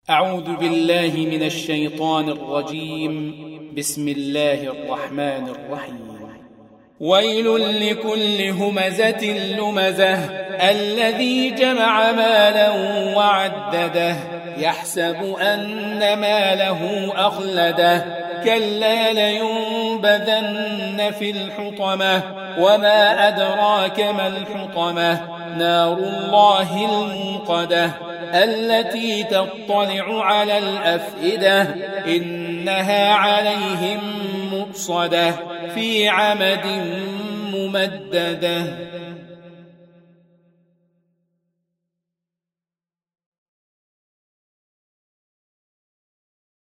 أعوذ بالله من الشيطان الرجيم. بسم الله الرحمن الرحيم. ويل لكل همزة لمزة الذي جمع مالا وعدده يحسب أن ماله أخلده كلا لينبذن في الحطمة وما أدراك ما الحطمة نار الله الموقدة التي تطلع على الأفئدة إنها عليهم مؤصدة في عمد ممددة.